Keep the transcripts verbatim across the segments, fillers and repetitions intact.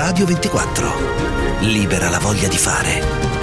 Radio ventiquattro. Libera la voglia di fare.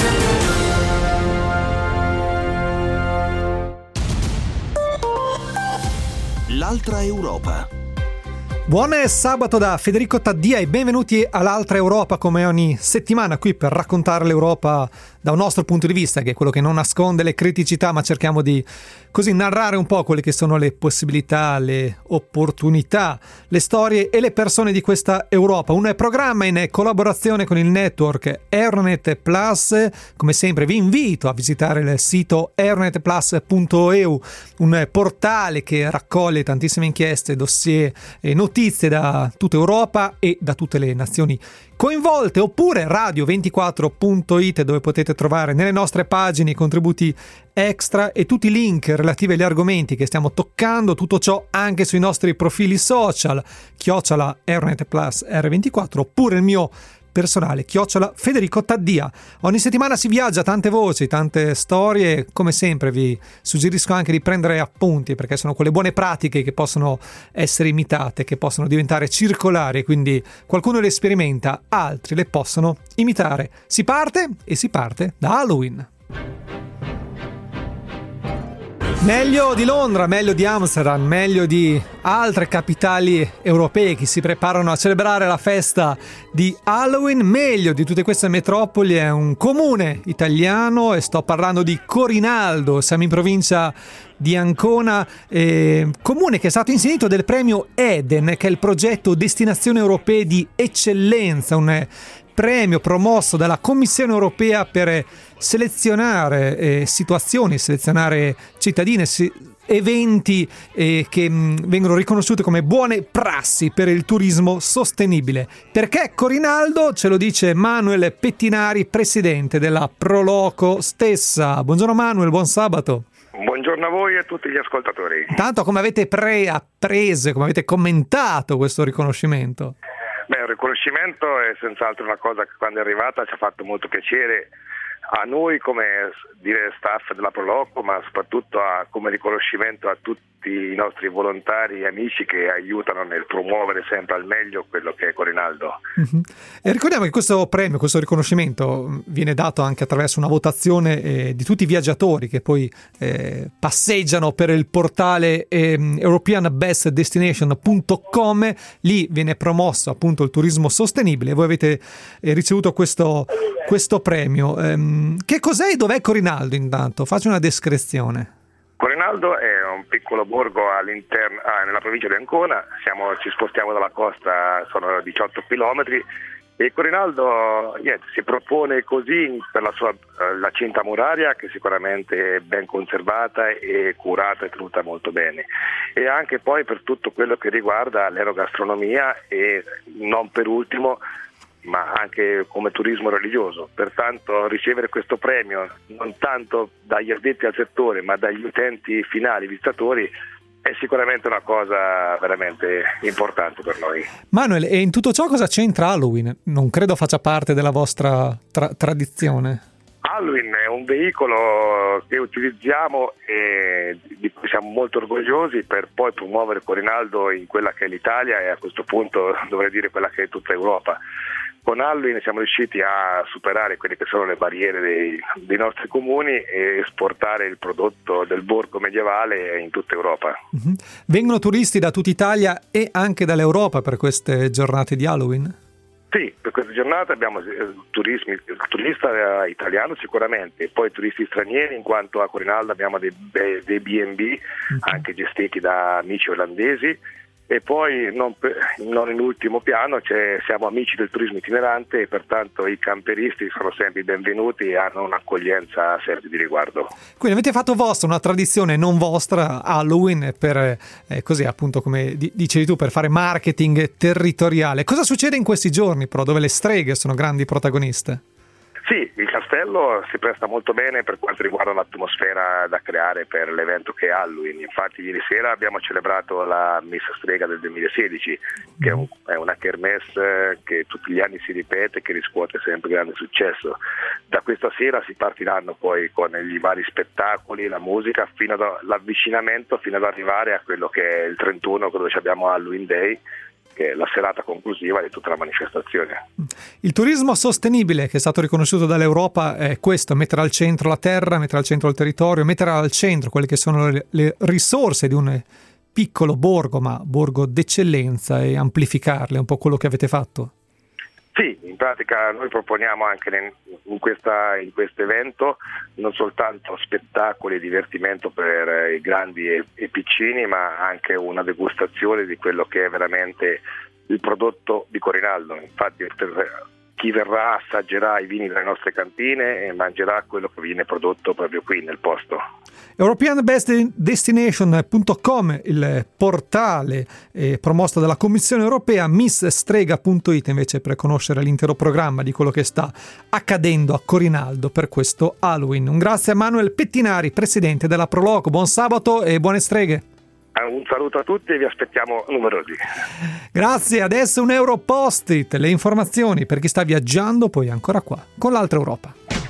L'altra Europa. Buon sabato da Federico Taddia e benvenuti all'Altra Europa, come ogni settimana qui per raccontare l'Europa da un nostro punto di vista, che è quello che non nasconde le criticità, ma cerchiamo di così narrare un po' quelle che sono le possibilità, le opportunità, le storie e le persone di questa Europa. Un programma in collaborazione con il network Euronet Plus. Come sempre vi invito a visitare il sito euronet plus punto e u, un portale che raccoglie tantissime inchieste, dossier e notizie da tutta Europa e da tutte le nazioni coinvolte, oppure radio ventiquattro punto it, dove potete trovare nelle nostre pagine i contributi extra e tutti i link relativi agli argomenti che stiamo toccando, tutto ciò anche sui nostri profili social, chiocciola Euronet Plus R ventiquattro, oppure il mio personale, chiocciola Federico Taddia. Ogni settimana si viaggia, tante voci, tante storie. Come sempre vi suggerisco anche di prendere appunti, perché sono quelle buone pratiche che possono essere imitate, che possono diventare circolari, quindi qualcuno le sperimenta, altri le possono imitare. Si parte e si parte da Halloween. Meglio di Londra, meglio di Amsterdam, meglio di altre capitali europee che si preparano a celebrare la festa di Halloween, meglio di tutte queste metropoli è un comune italiano, e sto parlando di Corinaldo. Siamo in provincia di Ancona, eh, comune che è stato insignito del premio Eden, che è il progetto Destinazioni Europee di Eccellenza, un premio promosso dalla Commissione Europea per selezionare eh, situazioni, selezionare cittadine, si, eventi eh, che mh, vengono riconosciuti come buone prassi per il turismo sostenibile. Perché Corinaldo? Ce lo dice Manuel Pettinari, presidente della Proloco stessa. Buongiorno Manuel, buon sabato. Buongiorno a voi e a tutti gli ascoltatori. Intanto, come avete pre-appreso, come avete commentato questo riconoscimento? Beh, il riconoscimento è senz'altro una cosa che quando è arrivata ci ha fatto molto piacere a noi come dire staff della Proloco, ma soprattutto a, come riconoscimento a tutti i nostri volontari e amici che aiutano nel promuovere sempre al meglio quello che è Corinaldo. Mm-hmm. E ricordiamo che questo premio, questo riconoscimento viene dato anche attraverso una votazione eh, di tutti i viaggiatori che poi eh, passeggiano per il portale eh, european best destination punto com. Lì viene promosso appunto il turismo sostenibile. Voi avete eh, ricevuto questo, questo premio. Ehm, che cos'è e dov'è Corinaldo intanto? Faccio una descrizione. Corinaldo è un piccolo borgo all'interno, ah, nella provincia di Ancona. Siamo, ci spostiamo dalla costa, sono diciotto chilometri, e Corinaldo niente, si propone così per la sua la cinta muraria, che sicuramente è ben conservata e curata e tenuta molto bene, e anche poi per tutto quello che riguarda l'enogastronomia e non per ultimo ma anche come turismo religioso. Pertanto ricevere questo premio non tanto dagli addetti al settore ma dagli utenti finali, visitatori, è sicuramente una cosa veramente importante per noi. Manuel, e in tutto ciò cosa c'entra Halloween? Non credo faccia parte della vostra tra- tradizione. Halloween è un veicolo che utilizziamo e di cui siamo molto orgogliosi per poi promuovere Corinaldo in quella che è l'Italia, e a questo punto dovrei dire quella che è tutta Europa. Con Halloween siamo riusciti a superare quelle che sono le barriere dei, dei nostri comuni e esportare il prodotto del borgo medievale in tutta Europa. Mm-hmm. Vengono turisti da tutta Italia e anche dall'Europa per queste giornate di Halloween? Sì, per queste giornate abbiamo turismi, turista italiano sicuramente, poi turisti stranieri, in quanto a Corinaldo abbiamo dei, dei B and B mm-hmm. anche gestiti da amici olandesi. E poi non, non in ultimo piano c'è, siamo amici del turismo itinerante, e pertanto i camperisti sono sempre benvenuti e hanno un'accoglienza sempre di riguardo. Quindi avete fatto vostra una tradizione non vostra, Halloween, per eh, così appunto come di, dicevi tu, per fare marketing territoriale. Cosa succede in questi giorni però, dove le streghe sono grandi protagoniste? Sì, il castello si presta molto bene per quanto riguarda l'atmosfera da creare per l'evento che è Halloween. Infatti ieri sera abbiamo celebrato la Messa Strega del duemilasedici, che è, un, è una kermesse che tutti gli anni si ripete, che riscuote sempre grande successo. Da questa sera si partiranno poi con i vari spettacoli, la musica, fino all'avvicinamento, fino ad arrivare a quello che è il trentuno, dove abbiamo Halloween Day, che è la serata conclusiva di tutta la manifestazione. Il turismo sostenibile, che è stato riconosciuto dall'Europa, è questo: mettere al centro la terra, mettere al centro il territorio, mettere al centro quelle che sono le, le risorse di un piccolo borgo, ma borgo d'eccellenza, e amplificarle. È un po' quello che avete fatto? Sì, in pratica noi proponiamo anche in questa in questo evento non soltanto spettacoli e divertimento per i grandi e i piccini, ma anche una degustazione di quello che è veramente il prodotto di Corinaldo. Infatti per chi verrà assaggerà i vini delle nostre cantine e mangerà quello che viene prodotto proprio qui nel posto. European Best Destination punto com, il portale eh, promosso dalla Commissione Europea. Miss Strega punto it invece per conoscere l'intero programma di quello che sta accadendo a Corinaldo per questo Halloween. Un grazie a Manuel Pettinari, presidente della Proloco. Buon sabato e buone streghe. Un saluto a tutti e vi aspettiamo numerosi. Grazie, adesso un Euro Post-it, le informazioni per chi sta viaggiando poi ancora qua con l'Altra Europa.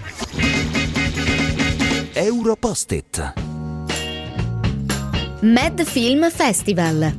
Euro Post-it. Mad Film Festival.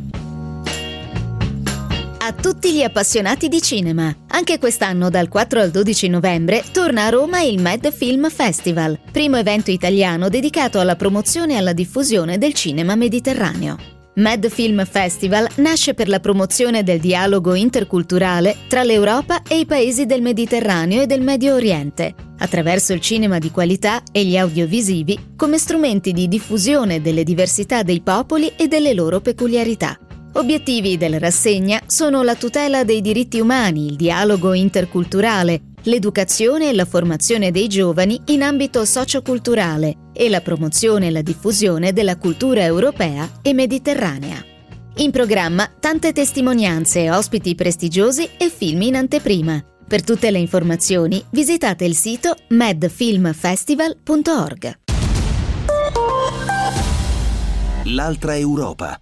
A tutti gli appassionati di cinema, anche quest'anno dal quattro al dodici novembre torna a Roma il Mad Film Festival, primo evento italiano dedicato alla promozione e alla diffusione del cinema mediterraneo. Mad Film Festival nasce per la promozione del dialogo interculturale tra l'Europa e i paesi del Mediterraneo e del Medio Oriente, attraverso il cinema di qualità e gli audiovisivi come strumenti di diffusione delle diversità dei popoli e delle loro peculiarità. Obiettivi della rassegna sono la tutela dei diritti umani, il dialogo interculturale, l'educazione e la formazione dei giovani in ambito socioculturale e la promozione e la diffusione della cultura europea e mediterranea. In programma tante testimonianze, ospiti prestigiosi e film in anteprima. Per tutte le informazioni visitate il sito mad film festival punto org. L'Altra Europa.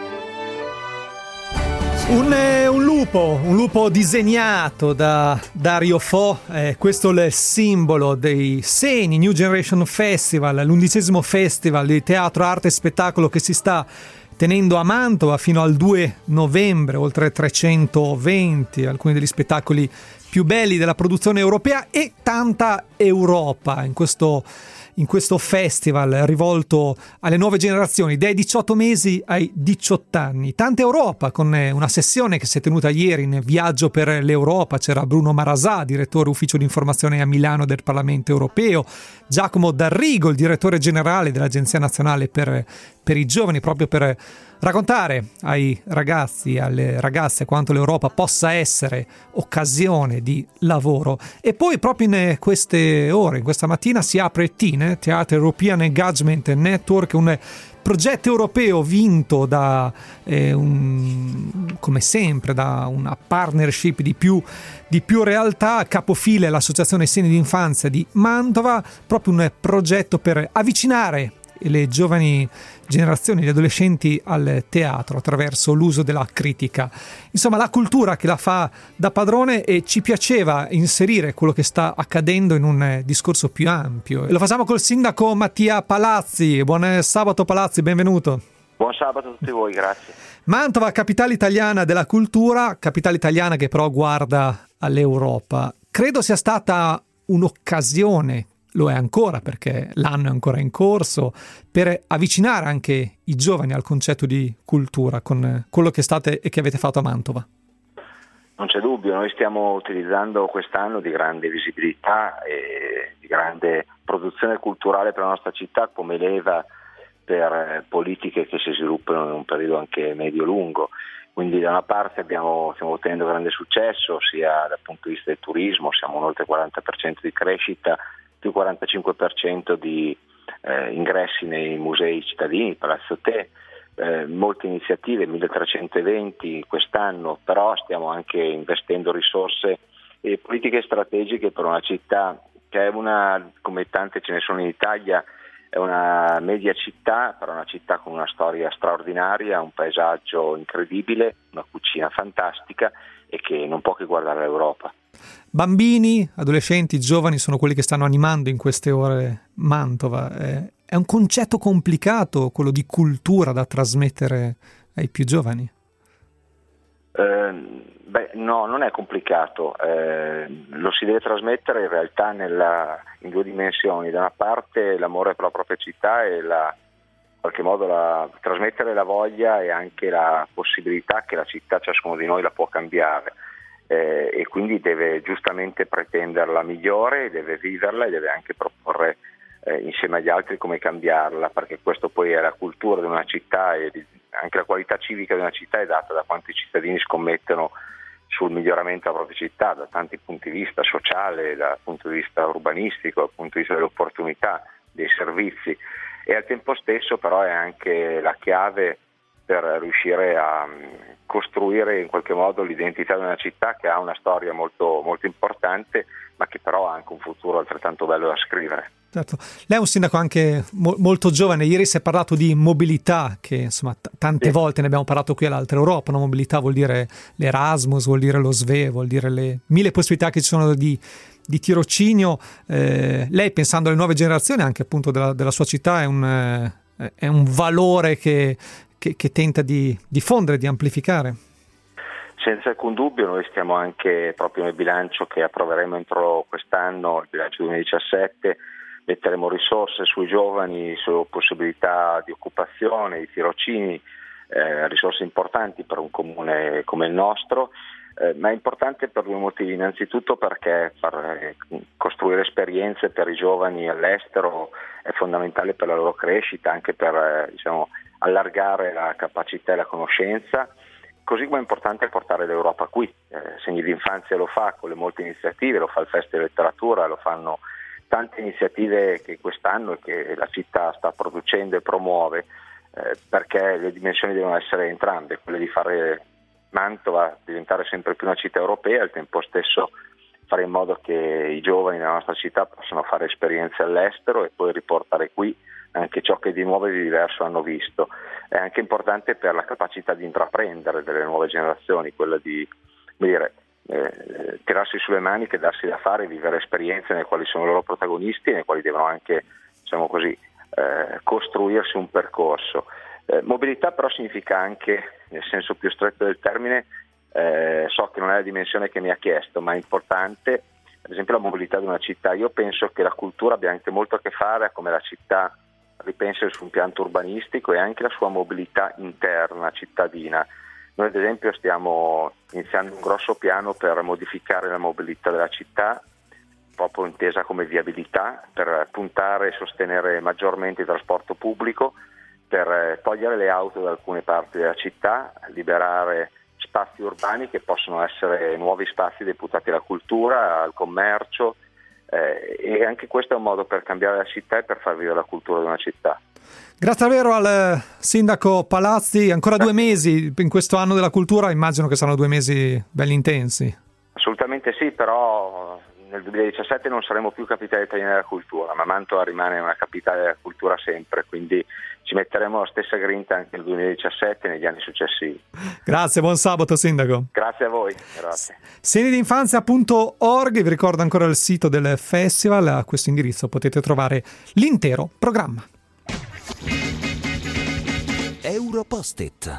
Un, eh, un lupo, un lupo disegnato da Dario Fo, eh, questo è il simbolo dei segni New Generation Festival, l'undicesimo festival di teatro, arte e spettacolo che si sta tenendo a Mantova fino al due novembre, oltre trecentoventi, alcuni degli spettacoli più belli della produzione europea e tanta Europa in questo in questo festival rivolto alle nuove generazioni, dai diciotto mesi ai diciotto anni. Tanta Europa, con una sessione che si è tenuta ieri in Viaggio per l'Europa. C'era Bruno Marasà, direttore ufficio di informazione a Milano del Parlamento Europeo, Giacomo D'Arrigo, il direttore generale dell'Agenzia Nazionale per, per i Giovani, proprio per raccontare ai ragazzi e alle ragazze quanto l'Europa possa essere occasione di lavoro. E poi proprio in queste ore, in questa mattina, si apre T I N, Theatre European Engagement Network, un progetto europeo vinto da eh, un, come sempre da una partnership di più, di più realtà. Capofile l'Associazione Segni d'Infanzia di Mantova, proprio un progetto per avvicinare le giovani generazioni, gli adolescenti al teatro attraverso l'uso della critica. Insomma, la cultura che la fa da padrone, e ci piaceva inserire quello che sta accadendo in un discorso più ampio. E lo facciamo col sindaco Mattia Palazzi. Buon sabato Palazzi, benvenuto. Buon sabato a tutti voi, grazie. Mantova, capitale italiana della cultura, capitale italiana che però guarda all'Europa. Credo sia stata un'occasione, lo è ancora perché l'anno è ancora in corso, per avvicinare anche i giovani al concetto di cultura con quello che state e che avete fatto a Mantova. Non c'è dubbio, noi stiamo utilizzando quest'anno di grande visibilità e di grande produzione culturale per la nostra città come leva per politiche che si sviluppano in un periodo anche medio-lungo. Quindi da una parte abbiamo, stiamo ottenendo grande successo sia dal punto di vista del turismo, siamo un oltre quaranta per cento di crescita, più quarantacinque per cento di eh, ingressi nei musei cittadini, Palazzo Te, eh, molte iniziative, milletrecento eventi quest'anno, però stiamo anche investendo risorse e politiche strategiche per una città che è una, come tante ce ne sono in Italia, è una media città, però una città con una storia straordinaria, un paesaggio incredibile, una cucina fantastica e che non può che guardare l'Europa. Bambini, adolescenti, giovani sono quelli che stanno animando in queste ore Mantova. È un concetto complicato quello di cultura da trasmettere ai più giovani. Eh, beh, no, non è complicato, eh, lo si deve trasmettere in realtà nella, in due dimensioni: da una parte l'amore per la propria città e la, in qualche modo la, trasmettere la voglia e anche la possibilità che la città, ciascuno di noi la può cambiare, eh, e quindi deve giustamente pretenderla migliore, deve viverla e deve anche proporre eh, insieme agli altri come cambiarla, perché questo poi è la cultura di una città e di, anche la qualità civica di una città è data da quanti cittadini scommettono sul miglioramento della propria città, da tanti punti di vista: sociale, dal punto di vista urbanistico, dal punto di vista delle opportunità, dei servizi, e al tempo stesso però è anche la chiave per riuscire a costruire in qualche modo l'identità di una città che ha una storia molto, molto importante, ma che però ha anche un futuro altrettanto bello da scrivere. Certo. Lei è un sindaco anche mo- molto giovane. Ieri si è parlato di mobilità, che insomma t- tante sì. volte ne abbiamo parlato qui all'Altra Europa, no? Mobilità vuol dire l'Erasmus, vuol dire lo S V E, vuol dire le mille possibilità che ci sono di, di tirocinio. Eh, lei, pensando alle nuove generazioni anche appunto della, della sua città, è un, eh, è un valore che, che, che tenta di diffondere, di amplificare. Senza alcun dubbio. Noi stiamo anche proprio nel bilancio che approveremo entro quest'anno, il bilancio duemiladiciassette, metteremo risorse sui giovani, su possibilità di occupazione, di tirocini, eh, risorse importanti per un comune come il nostro, eh, ma è importante per due motivi. Innanzitutto perché far, eh, costruire esperienze per i giovani all'estero è fondamentale per la loro crescita, anche per eh, diciamo, allargare la capacità e la conoscenza, così come è importante portare l'Europa qui. Eh, Segni d'Infanzia lo fa con le molte iniziative, lo fa il Festival di Letteratura, lo fanno tante iniziative che quest'anno e che la città sta producendo e promuove, eh, perché le dimensioni devono essere entrambe, quelle di fare Mantova diventare sempre più una città europea e al tempo stesso fare in modo che i giovani della nostra città possano fare esperienze all'estero e poi riportare qui anche ciò che di nuovo e di diverso hanno visto. È anche importante per la capacità di intraprendere delle nuove generazioni, quella di, come dire, Eh, tirarsi sulle maniche, darsi da fare, vivere esperienze nelle quali sono loro protagonisti e nelle quali devono anche, diciamo così, eh, costruirsi un percorso. Eh, mobilità però significa anche, nel senso più stretto del termine, eh, so che non è la dimensione che mi ha chiesto, ma è importante, ad esempio la mobilità di una città. Io penso che la cultura abbia anche molto a che fare a come la città ripensa sul piano urbanistico e anche la sua mobilità interna, cittadina. Noi ad esempio stiamo iniziando un grosso piano per modificare la mobilità della città, proprio intesa come viabilità, per puntare e sostenere maggiormente il trasporto pubblico, per togliere le auto da alcune parti della città, liberare spazi urbani che possono essere nuovi spazi deputati alla cultura, al commercio, eh, e anche questo è un modo per cambiare la città e per far vivere la cultura di una città. Grazie davvero al sindaco Palazzi. Ancora due mesi in questo anno della cultura, immagino che saranno due mesi belli intensi. Assolutamente sì, però nel duemiladiciassette non saremo più capitale italiana della cultura, ma Mantova rimane una capitale della cultura sempre, quindi ci metteremo la stessa grinta anche nel duemiladiciassette e negli anni successivi. Grazie, buon sabato sindaco. Grazie a voi. Grazie. segni d'infanzia punto org, vi ricordo ancora il sito del festival, a questo indirizzo potete trovare l'intero programma. Europost-it.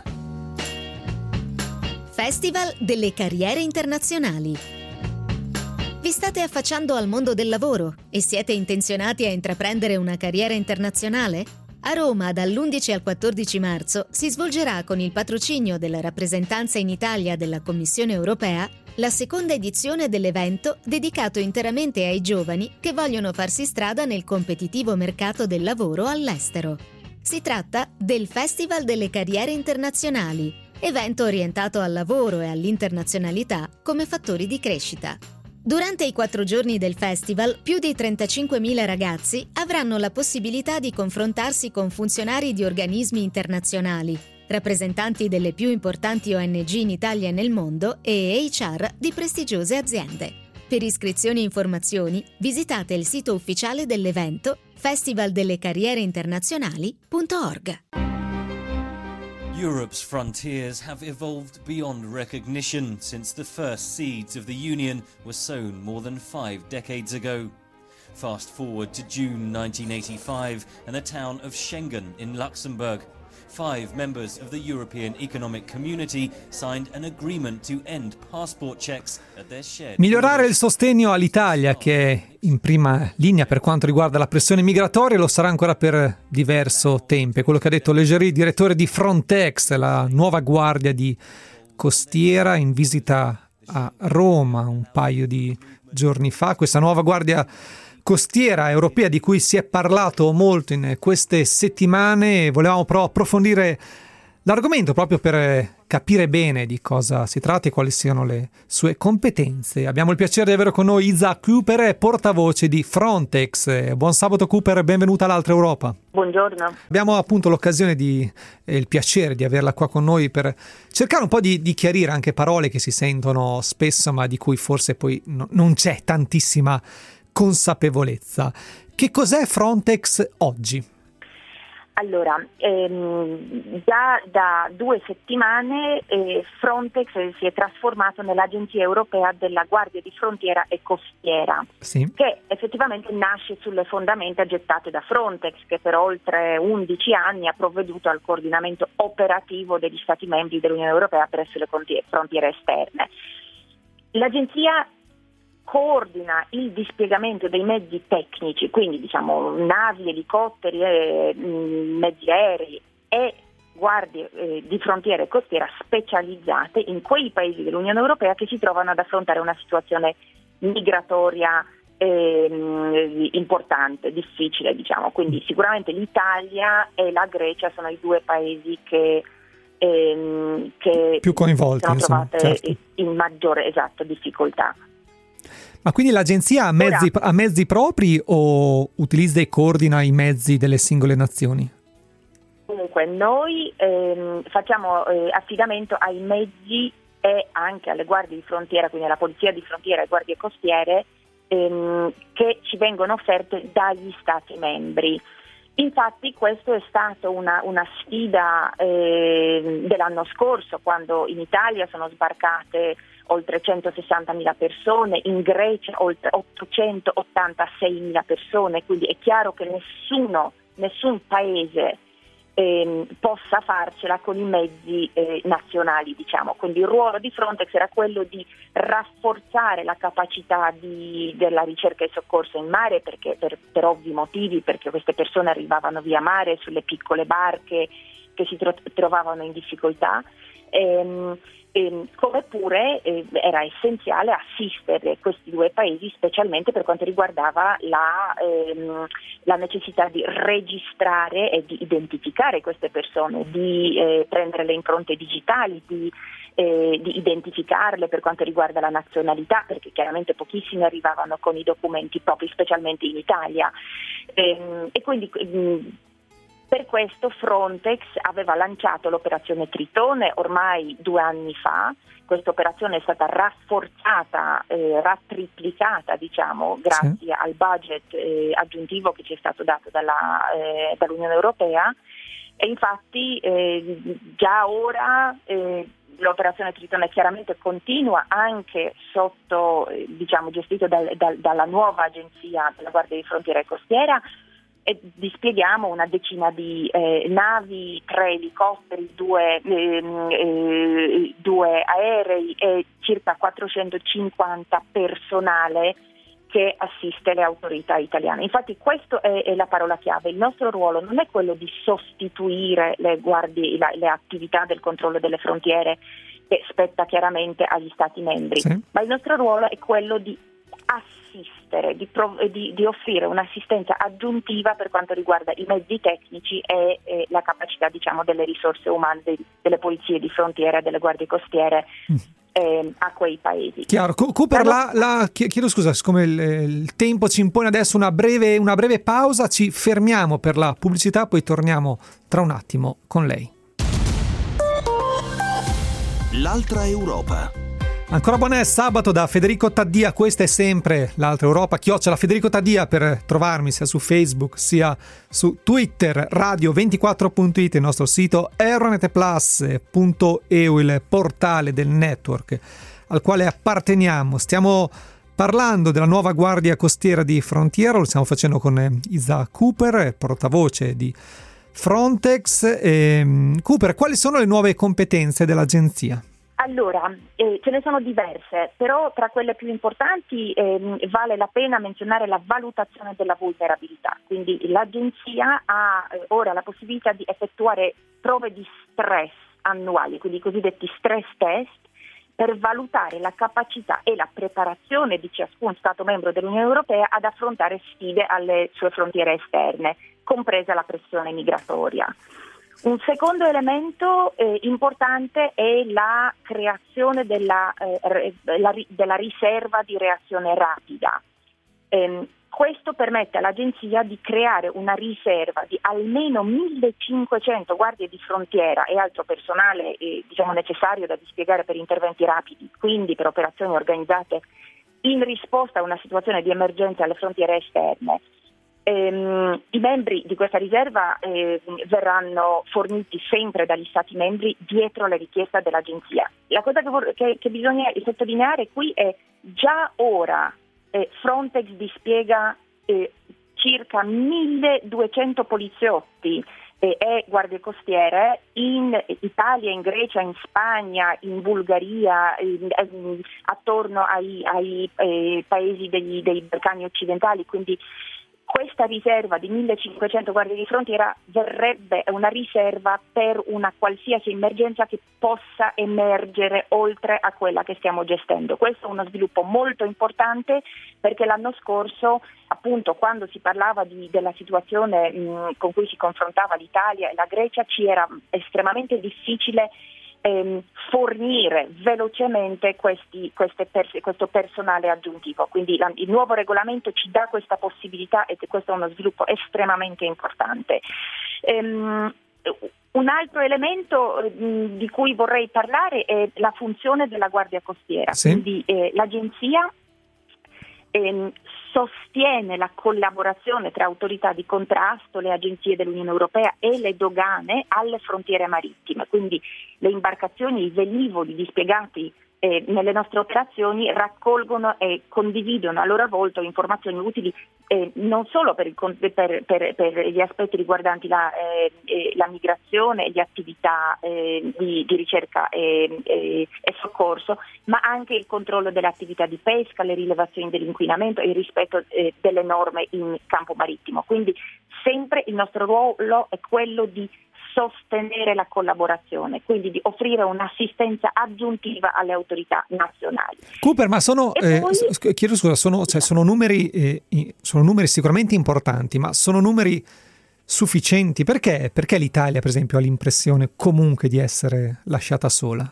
Festival delle carriere internazionali. Vi state affacciando al mondo del lavoro e siete intenzionati a intraprendere una carriera internazionale? A Roma dall'undici al quattordici marzo si svolgerà con il patrocinio della rappresentanza in Italia della Commissione europea la seconda edizione dell'evento dedicato interamente ai giovani che vogliono farsi strada nel competitivo mercato del lavoro all'estero. Si tratta del Festival delle carriere internazionali, evento orientato al lavoro e all'internazionalità come fattori di crescita. Durante i quattro giorni del festival, più di trentacinquemila ragazzi avranno la possibilità di confrontarsi con funzionari di organismi internazionali, rappresentanti delle più importanti O N G in Italia e nel mondo e H R di prestigiose aziende. Per iscrizioni e informazioni visitate il sito ufficiale dell'evento festival delle carriere internazionali punto org. Europe's frontiers have evolved beyond recognition since the first seeds of the Union were sown more than five decades ago. Fast forward to June nineteen eighty-five and the town of Schengen in Luxembourg. Five members of the European Economic Community signed an agreement to end passport checks at their shared. Migliorare il sostegno all'Italia, che è in prima linea per quanto riguarda la pressione migratoria, lo sarà ancora per diverso tempo. Quello che ha detto Leggeri, direttore di Frontex, la nuova guardia di costiera, in visita a Roma un paio di giorni fa. Questa nuova guardia costiera europea di cui si è parlato molto in queste settimane. Volevamo però approfondire l'argomento proprio per capire bene di cosa si tratta e quali siano le sue competenze. Abbiamo il piacere di avere con noi Isa Cooper, portavoce di Frontex. Buon sabato Cooper, benvenuta all'Altra Europa. Buongiorno. Abbiamo appunto l'occasione di eh, il piacere di averla qua con noi per cercare un po' di, di chiarire anche parole che si sentono spesso ma di cui forse poi no, non c'è tantissima consapevolezza. Che cos'è Frontex oggi? Allora, ehm, già da due settimane eh, Frontex si è trasformato nell'Agenzia Europea della Guardia di Frontiera e Costiera, sì, che effettivamente nasce sulle fondamenta gettate da Frontex, che per oltre undici anni ha provveduto al coordinamento operativo degli Stati membri dell'Unione Europea presso le frontiere esterne. L'Agenzia coordina il dispiegamento dei mezzi tecnici, quindi diciamo navi, elicotteri, eh, mezzi aerei e guardie eh, di frontiera e costiera specializzate in quei paesi dell'Unione Europea che si trovano ad affrontare una situazione migratoria eh, importante, difficile, diciamo. Quindi sicuramente l'Italia e la Grecia sono i due paesi che ehm, che più coinvolti, sono insomma, trovate certo, in maggiore esatto difficoltà. Ma quindi l'agenzia ha mezzi, ha mezzi propri o utilizza e coordina i mezzi delle singole nazioni? Comunque noi ehm, facciamo eh, affidamento ai mezzi e anche alle guardie di frontiera, quindi alla polizia di frontiera e guardie costiere ehm, che ci vengono offerte dagli Stati membri. Infatti questo è stato una, una sfida eh, dell'anno scorso, quando in Italia sono sbarcate oltre centosessantamila persone, in Grecia oltre ottocentottantaseimila persone, quindi è chiaro che nessuno, nessun paese eh, possa farcela con i mezzi eh, nazionali, diciamo. Quindi il ruolo di Frontex era quello di rafforzare la capacità di, della ricerca e soccorso in mare, perché per, per ovvi motivi, perché queste persone arrivavano via mare sulle piccole barche che si tro- trovavano in difficoltà. Ehm, ehm, come pure eh, era essenziale assistere questi due paesi, specialmente per quanto riguardava la, ehm, la necessità di registrare e di identificare queste persone, di eh, prendere le impronte digitali, di, eh, di identificarle per quanto riguarda la nazionalità, perché chiaramente pochissimi arrivavano con i documenti propri, specialmente in Italia. Ehm, e quindi mh, Per questo Frontex aveva lanciato l'operazione Tritone ormai due anni fa. Questa operazione è stata rafforzata, eh, rattriplicata, diciamo, grazie sì. al budget eh, aggiuntivo che ci è stato dato dalla, eh, dall'Unione Europea. E infatti eh, già ora eh, l'operazione Tritone chiaramente continua anche sotto, eh, diciamo, gestito dal, dal, dalla nuova agenzia della Guardia di Frontiera e Costiera. E dispieghiamo una decina di eh, navi, tre elicotteri, due, eh, eh, due aerei e circa quattrocentocinquanta personale che assiste le autorità italiane. Infatti questa è, è la parola chiave. Il nostro ruolo non è quello di sostituire le guardie, la, le attività del controllo delle frontiere che spetta chiaramente agli Stati membri, sì. ma il nostro ruolo è quello di assistere, di, prov- di, di offrire un'assistenza aggiuntiva per quanto riguarda i mezzi tecnici e, e la capacità, diciamo, delle risorse umane de- delle polizie di frontiera e delle guardie costiere mm. eh, a quei paesi. Chiaro. Cooper, la, la, chiedo scusa, siccome il, il tempo ci impone adesso una breve, una breve pausa, ci fermiamo per la pubblicità, poi torniamo tra un attimo con lei. L'altra Europa. Ancora buon sabato da Federico Taddia, questa è sempre l'Altra Europa, chiocciola Federico Taddia per trovarmi sia su Facebook sia su Twitter, radio ventiquattro punto it, il nostro sito, euronet-plus punto e u, il portale del network al quale apparteniamo. Stiamo parlando della nuova Guardia Costiera di Frontiera, lo stiamo facendo con Isa Cooper, portavoce di Frontex. Eh, Cooper, quali sono le nuove competenze dell'agenzia? Allora, eh, ce ne sono diverse, però tra quelle più importanti eh, vale la pena menzionare la valutazione della vulnerabilità. Quindi l'agenzia ha eh, ora la possibilità di effettuare prove di stress annuali, quindi i cosiddetti stress test, per valutare la capacità e la preparazione di ciascun Stato membro dell'Unione Europea ad affrontare sfide alle sue frontiere esterne, compresa la pressione migratoria. Un secondo elemento eh, importante è la creazione della, eh, la, della riserva di reazione rapida. Eh, questo permette all'agenzia di creare una riserva di almeno millecinquecento guardie di frontiera e altro personale eh, diciamo necessario da dispiegare per interventi rapidi, quindi per operazioni organizzate in risposta a una situazione di emergenza alle frontiere esterne. Ehm, I membri di questa riserva eh, verranno forniti sempre dagli Stati membri dietro le richieste dell'agenzia. La cosa che, vor- che, che bisogna sottolineare qui è già ora eh, Frontex dispiega eh, circa milleduecento poliziotti eh, e guardie costiere in Italia, in Grecia, in Spagna, in Bulgaria, in, in, attorno ai, ai eh, paesi degli, dei Balcani occidentali, quindi questa riserva di millecinquecento guardie di frontiera verrebbe una riserva per una qualsiasi emergenza che possa emergere oltre a quella che stiamo gestendo. Questo è uno sviluppo molto importante perché l'anno scorso, appunto, quando si parlava di, della situazione mh, con cui si confrontava l'Italia e la Grecia, ci era estremamente difficile Ehm, fornire velocemente questi, queste pers- questo personale aggiuntivo. Quindi la, il nuovo regolamento ci dà questa possibilità e questo è uno sviluppo estremamente importante. Ehm, un altro elemento mh, di cui vorrei parlare è la funzione della Guardia Costiera. Sì. Quindi eh, l'agenzia ehm, sostiene la collaborazione tra autorità di contrasto, le agenzie dell'Unione Europea e le dogane alle frontiere marittime. Quindi le imbarcazioni, i velivoli dispiegati eh, nelle nostre operazioni raccolgono e condividono a loro volta informazioni utili eh, non solo per, il, per, per, per gli aspetti riguardanti la, eh, eh, la migrazione e le attività eh, di, di ricerca e, e, e soccorso, ma anche il controllo delle attività di pesca, le rilevazioni dell'inquinamento e il rispetto eh, delle norme in campo marittimo. Quindi sempre il nostro ruolo è quello di sostenere la collaborazione, quindi di offrire un'assistenza aggiuntiva alle autorità nazionali. Cooper, ma sono, eh, poi... chiedo scusa, sono, cioè, sono, numeri, eh, sono numeri sicuramente importanti, ma sono numeri sufficienti? Perché? Perché l'Italia, per esempio, ha l'impressione comunque di essere lasciata sola?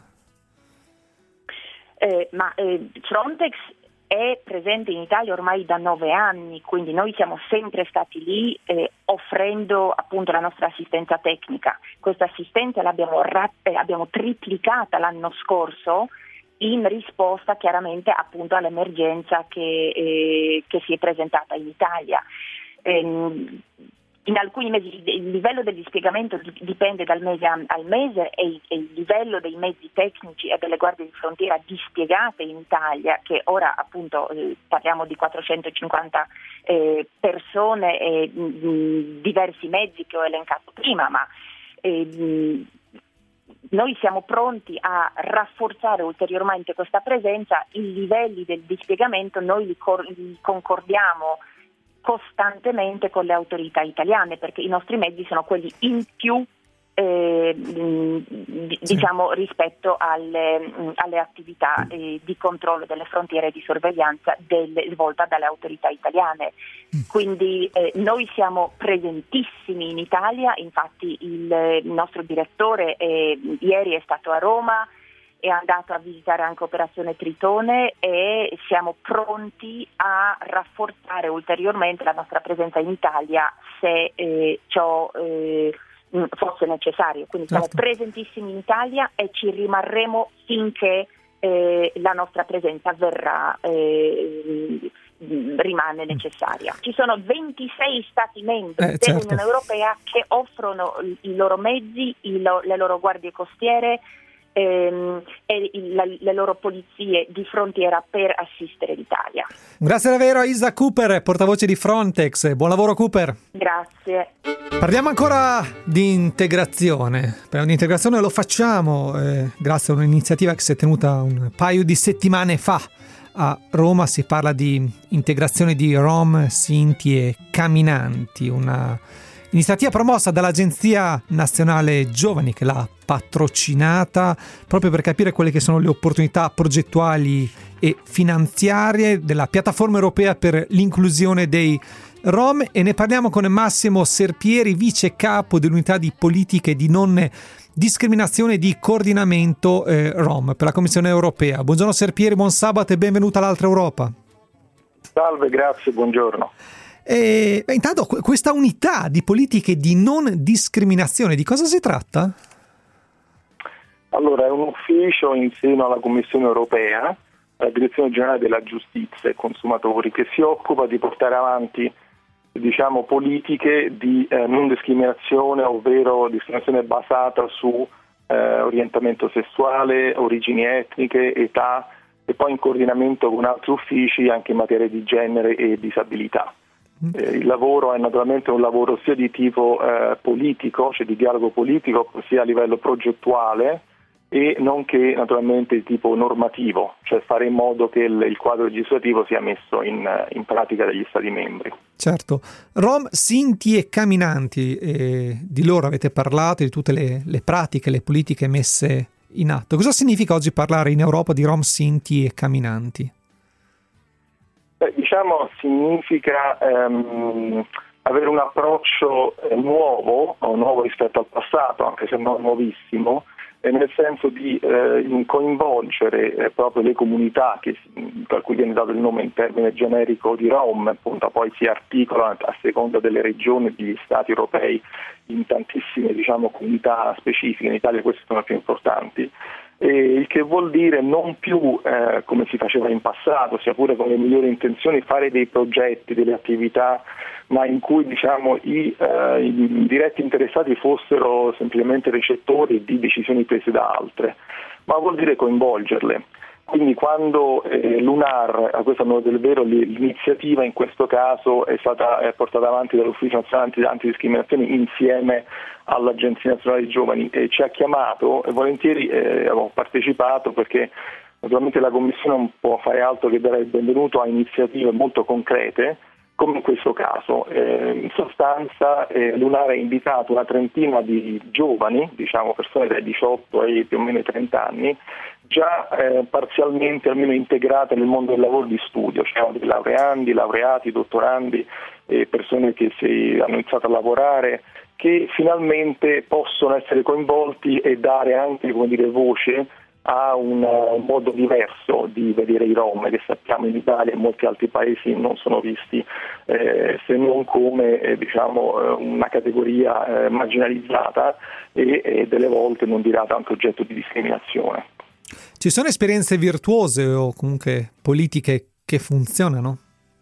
Eh, ma eh, Frontex è presente in Italia ormai da nove anni, quindi noi siamo sempre stati lì eh, offrendo appunto la nostra assistenza tecnica. Questa assistenza l'abbiamo rat- abbiamo triplicata l'anno scorso in risposta chiaramente appunto all'emergenza che, eh, che si è presentata in Italia. Eh, In alcuni mesi il livello del dispiegamento dipende dal mese al mese e il livello dei mezzi tecnici e delle guardie di frontiera dispiegate in Italia, che ora appunto eh, parliamo di quattrocentocinquanta eh, persone e mh, diversi mezzi che ho elencato prima, ma eh, mh, noi siamo pronti a rafforzare ulteriormente questa presenza. I livelli del dispiegamento noi li, cor- li concordiamo costantemente con le autorità italiane, perché i nostri mezzi sono quelli in più eh, d- diciamo sì. rispetto alle, alle attività eh, di controllo delle frontiere e di sorveglianza delle, svolta dalle autorità italiane. Quindi eh, noi siamo presentissimi in Italia, infatti il, il nostro direttore eh, ieri è stato a Roma, è andato a visitare anche Operazione Tritone e siamo pronti a rafforzare ulteriormente la nostra presenza in Italia se eh, ciò eh, fosse necessario. Quindi siamo certo. presentissimi in Italia e ci rimarremo finché eh, la nostra presenza verrà eh, rimane necessaria. Ci sono ventisei Stati membri eh, dell'Unione certo. Europea che offrono i loro mezzi, i lo, le loro guardie costiere ehm, e la, le loro polizie di frontiera per assistere l'Italia. Grazie davvero a Isa Cooper, portavoce di Frontex. Buon lavoro Cooper. Grazie. Parliamo ancora di integrazione. Per un'integrazione lo facciamo eh, grazie a un'iniziativa che si è tenuta un paio di settimane fa a Roma. Si parla di integrazione di Rom, Sinti e Camminanti, una iniziativa promossa dall'Agenzia Nazionale Giovani che l'ha patrocinata proprio per capire quelle che sono le opportunità progettuali e finanziarie della piattaforma europea per l'inclusione dei Rom, e ne parliamo con Massimo Serpieri, vice capo dell'unità di politiche di non discriminazione e di coordinamento eh, Rom per la Commissione Europea. Buongiorno Serpieri, buon sabato e benvenuta all'Altra Europa. Salve, grazie, buongiorno. E, beh, intanto questa unità di politiche di non discriminazione, di cosa si tratta? Allora, è un ufficio in seno alla Commissione Europea, la Direzione Generale della Giustizia e Consumatori, che si occupa di portare avanti, diciamo, politiche di eh, non discriminazione, ovvero discriminazione basata su eh, orientamento sessuale, origini etniche, età, e poi in coordinamento con altri uffici anche in materia di genere e disabilità. Eh, il lavoro è naturalmente un lavoro sia di tipo eh, politico, cioè di dialogo politico, sia a livello progettuale, e nonché naturalmente di tipo normativo, cioè fare in modo che il, il quadro legislativo sia messo in, in pratica dagli Stati membri. Certo. Rom, Sinti e Camminanti, eh, di loro avete parlato, di tutte le, le pratiche, le politiche messe in atto. Cosa significa oggi parlare in Europa di Rom, Sinti e Camminanti? Beh, diciamo significa ehm, avere un approccio eh, nuovo, o nuovo rispetto al passato, anche se non nuovissimo, nel senso di eh, coinvolgere eh, proprio le comunità che, per cui viene dato il nome in termine generico di Rom, appunto poi si articola a seconda delle regioni e degli stati europei in tantissime, diciamo, comunità specifiche. In Italia queste sono le più importanti, e il che vuol dire non più eh, come si faceva in passato, sia pure con le migliori intenzioni, fare dei progetti, delle attività, ma in cui, diciamo, i, eh, i diretti interessati fossero semplicemente recettori di decisioni prese da altre, ma vuol dire coinvolgerle. Quindi quando eh, l'UNAR, a questo modo del vero, l'iniziativa in questo caso è stata è portata avanti dall'Ufficio Nazionale Antidiscriminazione insieme all'Agenzia Nazionale Giovani, e ci ha chiamato e volentieri eh, ho partecipato, perché naturalmente la Commissione non può fare altro che dare il benvenuto a iniziative molto concrete, come in questo caso. Eh, in sostanza eh, l'UNAR ha invitato una trentina di giovani, diciamo persone dai diciotto ai più o meno i trenta anni, già eh, parzialmente almeno integrate nel mondo del lavoro di studio, cioè dei laureandi, laureati, dottorandi, eh, persone che si hanno iniziato a lavorare, che finalmente possono essere coinvolti e dare anche, come dire, voce a un, un modo diverso di vedere i Rom, che sappiamo in Italia e in molti altri paesi non sono visti eh, se non come eh, diciamo una categoria eh, marginalizzata e, e delle volte non dirà tanto oggetto di discriminazione. Ci sono esperienze virtuose o comunque politiche che funzionano?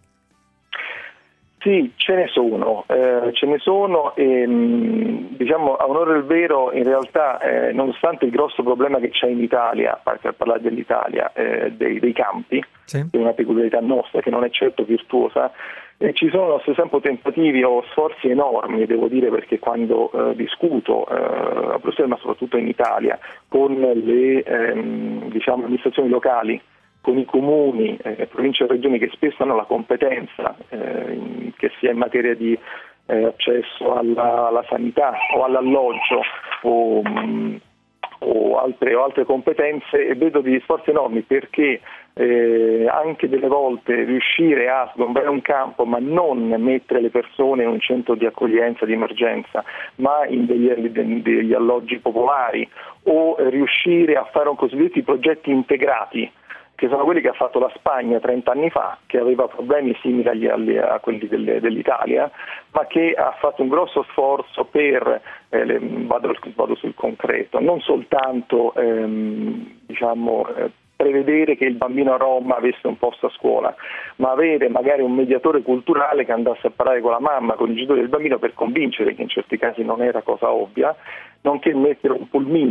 Sì, ce ne sono, eh, ce ne sono e diciamo a onore del vero in realtà eh, nonostante il grosso problema che c'è in Italia, a parte per parlare dell'Italia, eh, dei, dei campi, sì, che è una peculiarità nostra che non è certo virtuosa, eh, ci sono allo stesso tempo tentativi o sforzi enormi, devo dire, perché quando eh, discuto eh, a Bruxelles, ma soprattutto in Italia, con le ehm, diciamo, amministrazioni locali, con i comuni, eh, province e regioni che spesso hanno la competenza, eh, in, che sia in materia di eh, accesso alla, alla sanità o all'alloggio o, mh, o, altre, o altre competenze, e vedo degli sforzi enormi perché eh, anche delle volte riuscire a sgombrare un campo ma non mettere le persone in un centro di accoglienza, di emergenza, ma in degli, degli alloggi popolari, o riuscire a fare un cosiddetti progetti integrati, che sono quelli che ha fatto la Spagna trenta anni fa, che aveva problemi simili agli, agli, a quelli delle, dell'Italia, ma che ha fatto un grosso sforzo per, eh, le, vado, vado sul concreto, non soltanto ehm, diciamo, eh, prevedere che il bambino rom avesse un posto a scuola, ma avere magari un mediatore culturale che andasse a parlare con la mamma, con i genitori del bambino, per convincere, che in certi casi non era cosa ovvia, nonché mettere un pulmino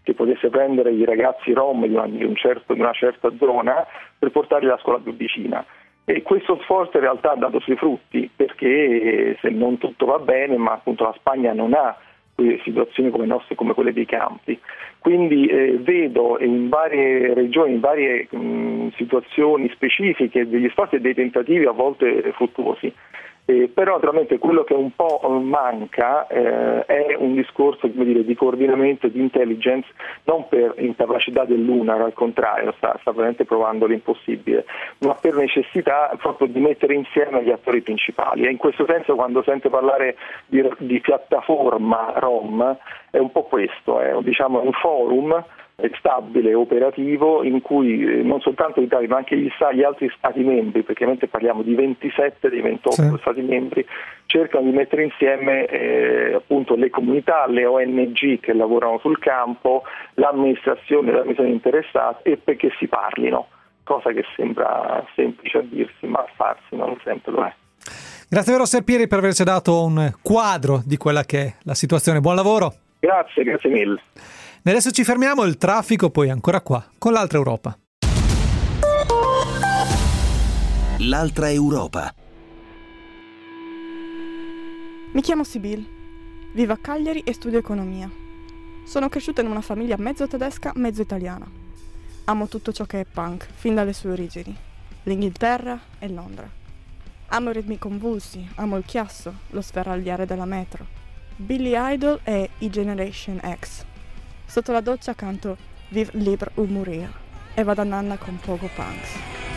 che potesse prendere i ragazzi rom di una, di un certo, di una certa zona per portarli alla scuola più vicina. E questo sforzo in realtà ha dato sui frutti, perché se non tutto va bene, ma appunto la Spagna non ha situazioni come nostre, come quelle dei campi. Quindi eh, vedo in varie regioni, in varie mh, situazioni specifiche degli sforzi e dei tentativi a volte fruttuosi. Eh, però naturalmente quello che un po' manca eh, è un discorso, come dire, di coordinamento e di intelligence, non per incapacità dell'una, al contrario, sta, sta veramente provando l'impossibile, ma per necessità proprio di mettere insieme gli attori principali. E in questo senso, quando sento parlare di, di piattaforma Rom, è un po' questo, è diciamo un forum stabile, operativo, in cui eh, non soltanto l'Italia ma anche gli, gli altri Stati membri, perché ovviamente parliamo di ventisette dei ventotto sì. Stati membri, cercano di mettere insieme eh, appunto le comunità, le O N G che lavorano sul campo, l'amministrazione, le amministrazioni interessate, e perché si parlino, cosa che sembra semplice a dirsi, ma a farsi non sempre lo è. Grazie vero Serpieri per averci dato un quadro di quella che è la situazione. Buon lavoro. Grazie, grazie mille. Adesso ci fermiamo, il traffico poi ancora qua con l'altra Europa. L'altra Europa. Mi chiamo Sibyl, vivo a Cagliari e studio economia. Sono cresciuta in una famiglia mezzo tedesca, mezzo italiana. Amo tutto ciò che è punk, fin dalle sue origini, l'Inghilterra e Londra. Amo i ritmi convulsi, amo il chiasso, lo sferragliare della metro, Billy Idol e i Generation X. Sotto la doccia canto Vive Libre ou Mourir e vado a nanna con Pogo Punks.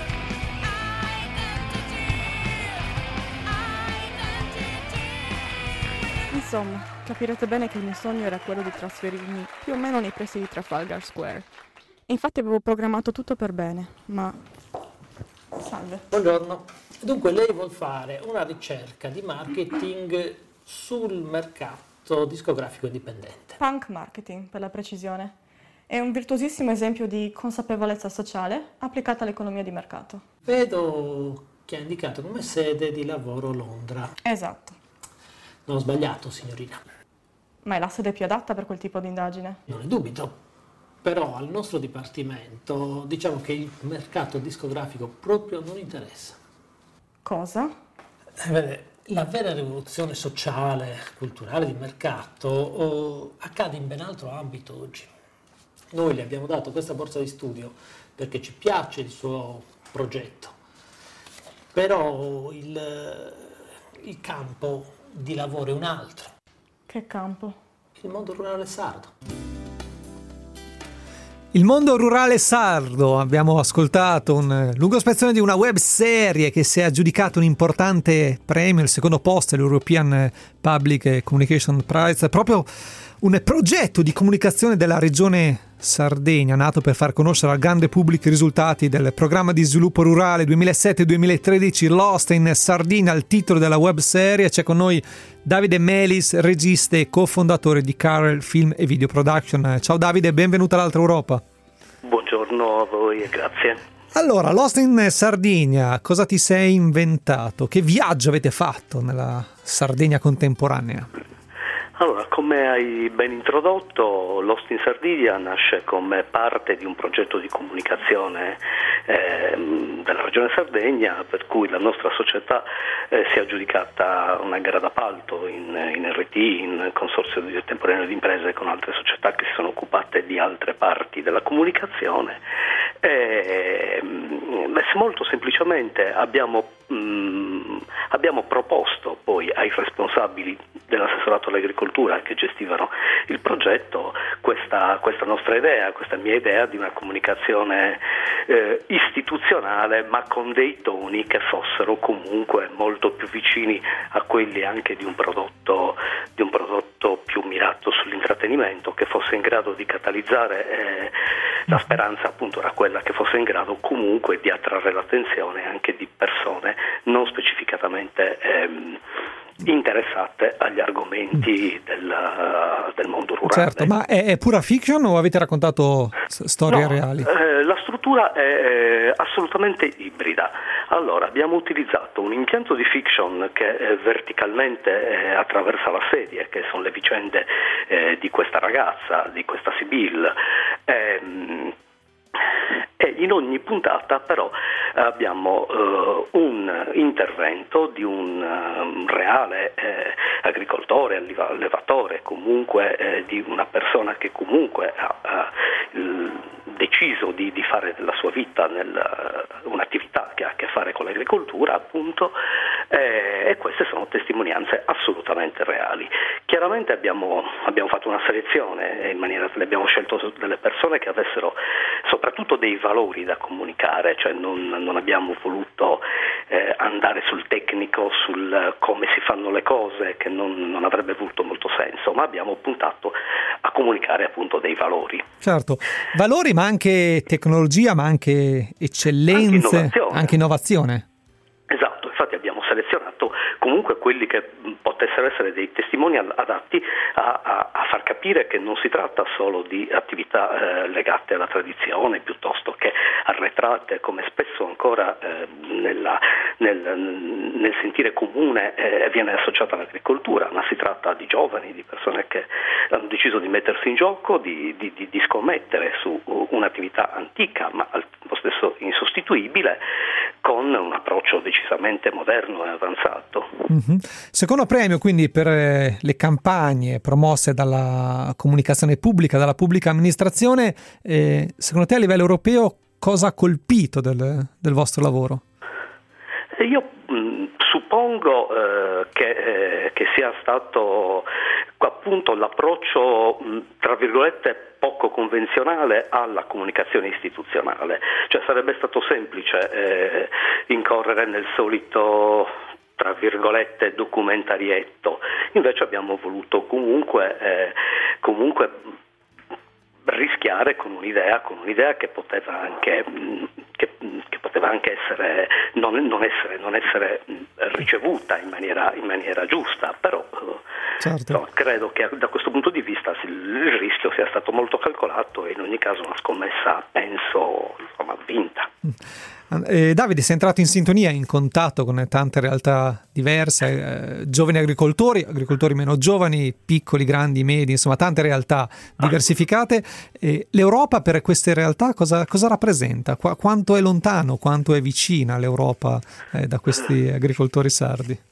Insomma, capirete bene che il mio sogno era quello di trasferirmi più o meno nei pressi di Trafalgar Square. Infatti avevo programmato tutto per bene, ma... Salve. Buongiorno. Dunque lei vuol fare una ricerca di marketing sul mercato discografico indipendente. Punk marketing, per la precisione. È un virtuosissimo esempio di consapevolezza sociale applicata all'economia di mercato. Vedo che ha indicato come sede di lavoro Londra. Esatto. Non ho sbagliato, signorina. Ma è la sede più adatta per quel tipo di indagine? Non ne dubito. Però al nostro dipartimento diciamo che il mercato discografico proprio non interessa. Cosa? Eh, vede, la vera rivoluzione sociale, culturale di mercato oh, accade in ben altro ambito oggi. Noi le abbiamo dato questa borsa di studio perché ci piace il suo progetto, però il, il campo di lavoro è un altro. Che campo? Il mondo rurale sardo. Il mondo rurale sardo, abbiamo ascoltato un lungo spezzone di una web serie che si è aggiudicato un importante premio, il secondo posto, l'European Public Communication Prize, proprio un progetto di comunicazione della regione Sardegna, nato per far conoscere al grande pubblico i risultati del programma di sviluppo rurale duemilasette duemilatredici Lost in Sardinia, il titolo della web serie. C'è con noi Davide Melis, regista e cofondatore di Carel Film e Video Production. Ciao Davide, benvenuto all'altra Europa. Buongiorno a voi e grazie. Allora, Lost in Sardinia, cosa ti sei inventato? Che viaggio avete fatto nella Sardegna contemporanea? Allora, come hai ben introdotto, Lost in Sardinia nasce come parte di un progetto di comunicazione eh, della regione Sardegna, per cui la nostra società eh, si è aggiudicata una gara d'appalto in, in R T, in consorzio di temporaneo di imprese con altre società che si sono occupate di altre parti della comunicazione. E, molto semplicemente abbiamo, mh, abbiamo proposto poi ai responsabili dell'assessorato all'agricoltura che gestivano il progetto questa, questa nostra idea, questa mia idea di una comunicazione eh, istituzionale, ma con dei toni che fossero comunque molto più vicini a quelli anche di un prodotto, di un prodotto più mirato sull'intrattenimento, che fosse in grado di catalizzare eh, la speranza appunto era quella che fosse in grado comunque di attrarre l'attenzione anche di persone non specificatamente ehm, interessate agli argomenti del, del mondo rurale. Certo, ma è, è pura fiction o avete raccontato s- storie no, reali? Eh, la struttura è assolutamente ibrida. Allora, abbiamo utilizzato un impianto di fiction che eh, verticalmente eh, attraversa la serie, che sono le vicende eh, di questa ragazza, di questa Sibyl. Ehm, E in ogni puntata però abbiamo uh, un intervento di un uh, reale eh, agricoltore, allevatore, comunque eh, di una persona che comunque ha, ha il, deciso di, di fare della sua vita nel, uh, un'attività che ha a che fare con l'agricoltura, appunto, eh, e queste sono testimonianze assolutamente reali. Chiaramente abbiamo, abbiamo fatto una selezione, in maniera che abbiamo scelto delle persone che avessero soprattutto dei valori da comunicare, cioè non, non abbiamo voluto eh, andare sul tecnico, sul come si fanno le cose, che non, non avrebbe avuto molto senso, ma abbiamo puntato a comunicare appunto dei valori. Certo, valori ma anche tecnologia, ma anche eccellenze, anche innovazione. Anche innovazione. Esatto, infatti abbiamo selezionato comunque quelli che potessero essere dei testimoni adatti a, a, a far capire che non si tratta solo di attività eh, legate alla tradizione piuttosto che arretrate, come spesso ancora eh, nella, nel, nel sentire comune eh, viene associata all'agricoltura, ma si tratta di giovani, di persone che hanno deciso di mettersi in gioco, di, di, di, di scommettere su un'attività antica ma al tempo stesso insostituibile, con un approccio decisamente moderno e avanzato. Mm-hmm. Secondo premio quindi per eh, le campagne promosse dalla comunicazione pubblica, dalla pubblica amministrazione, eh, secondo te a livello europeo cosa ha colpito del, del vostro lavoro? Io mh, suppongo eh, che, eh, che sia stato appunto l'approccio mh, tra virgolette poco convenzionale alla comunicazione istituzionale, cioè sarebbe stato semplice eh, incorrere nel solito tra virgolette documentarietto, invece abbiamo voluto comunque eh, comunque rischiare con un'idea, con un'idea che poteva anche che, che poteva anche essere non, non essere non essere ricevuta in maniera in maniera giusta, però certo. No, credo che da questo punto di vista il rischio sia stato molto calcolato e in ogni caso una scommessa penso insomma vinta. Eh, Davide, sei entrato in sintonia, in contatto con tante realtà diverse, eh, giovani agricoltori, agricoltori meno giovani, piccoli, grandi, medi, insomma tante realtà diversificate. Eh, L'Europa per queste realtà cosa, cosa rappresenta? Qu- quanto è lontano, quanto è vicina l'Europa eh, da questi agricoltori sardi?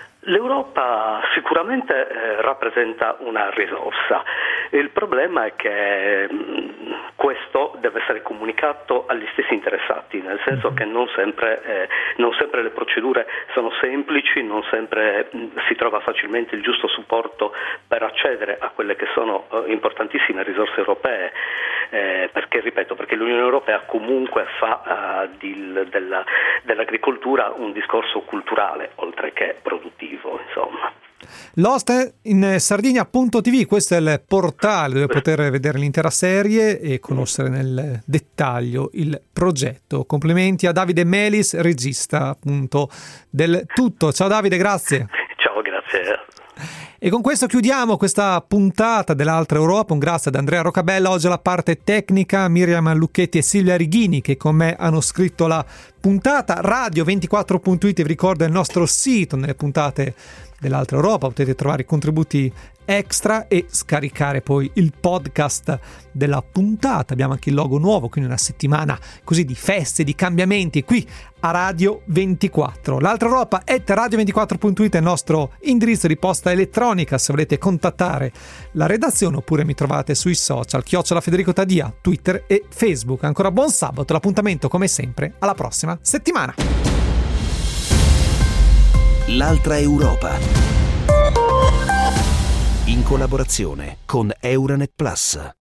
L'Europa sicuramente eh, rappresenta una risorsa. Il problema è che mh, questo deve essere comunicato agli stessi interessati, nel senso che non sempre, eh, non sempre le procedure sono semplici, non sempre mh, si trova facilmente il giusto supporto per accedere a quelle che sono eh, importantissime risorse europee, eh, perché ripeto, perché l'Unione Europea comunque fa uh, di, della, dell'agricoltura un discorso culturale oltre che produttivo, insomma. Lost in Sardinia punto tivù, questo è il portale dove poter vedere l'intera serie e conoscere nel dettaglio il progetto. Complimenti a Davide Melis, regista appunto del tutto. Ciao Davide, grazie. Ciao, grazie. E con questo chiudiamo questa puntata dell'Altra Europa. Un grazie ad Andrea Roccabella, oggi alla parte tecnica, Miriam Lucchetti e Silvia Righini che con me hanno scritto la puntata. radio ventiquattro punto it vi ricorda il nostro sito, nelle puntate dell'Altra Europa potete trovare i contributi extra e scaricare poi il podcast della puntata. Abbiamo anche il logo nuovo, quindi una settimana così di feste, di cambiamenti qui a Radio ventiquattro. L'Altra Europa at radio ventiquattro punto it è il nostro indirizzo di posta elettronica se volete contattare la redazione, oppure mi trovate sui social chiocciola Federico Taddia, Twitter e Facebook. Ancora buon sabato, l'appuntamento come sempre alla prossima settimana. L'Altra Europa, in collaborazione con Euranet Plus.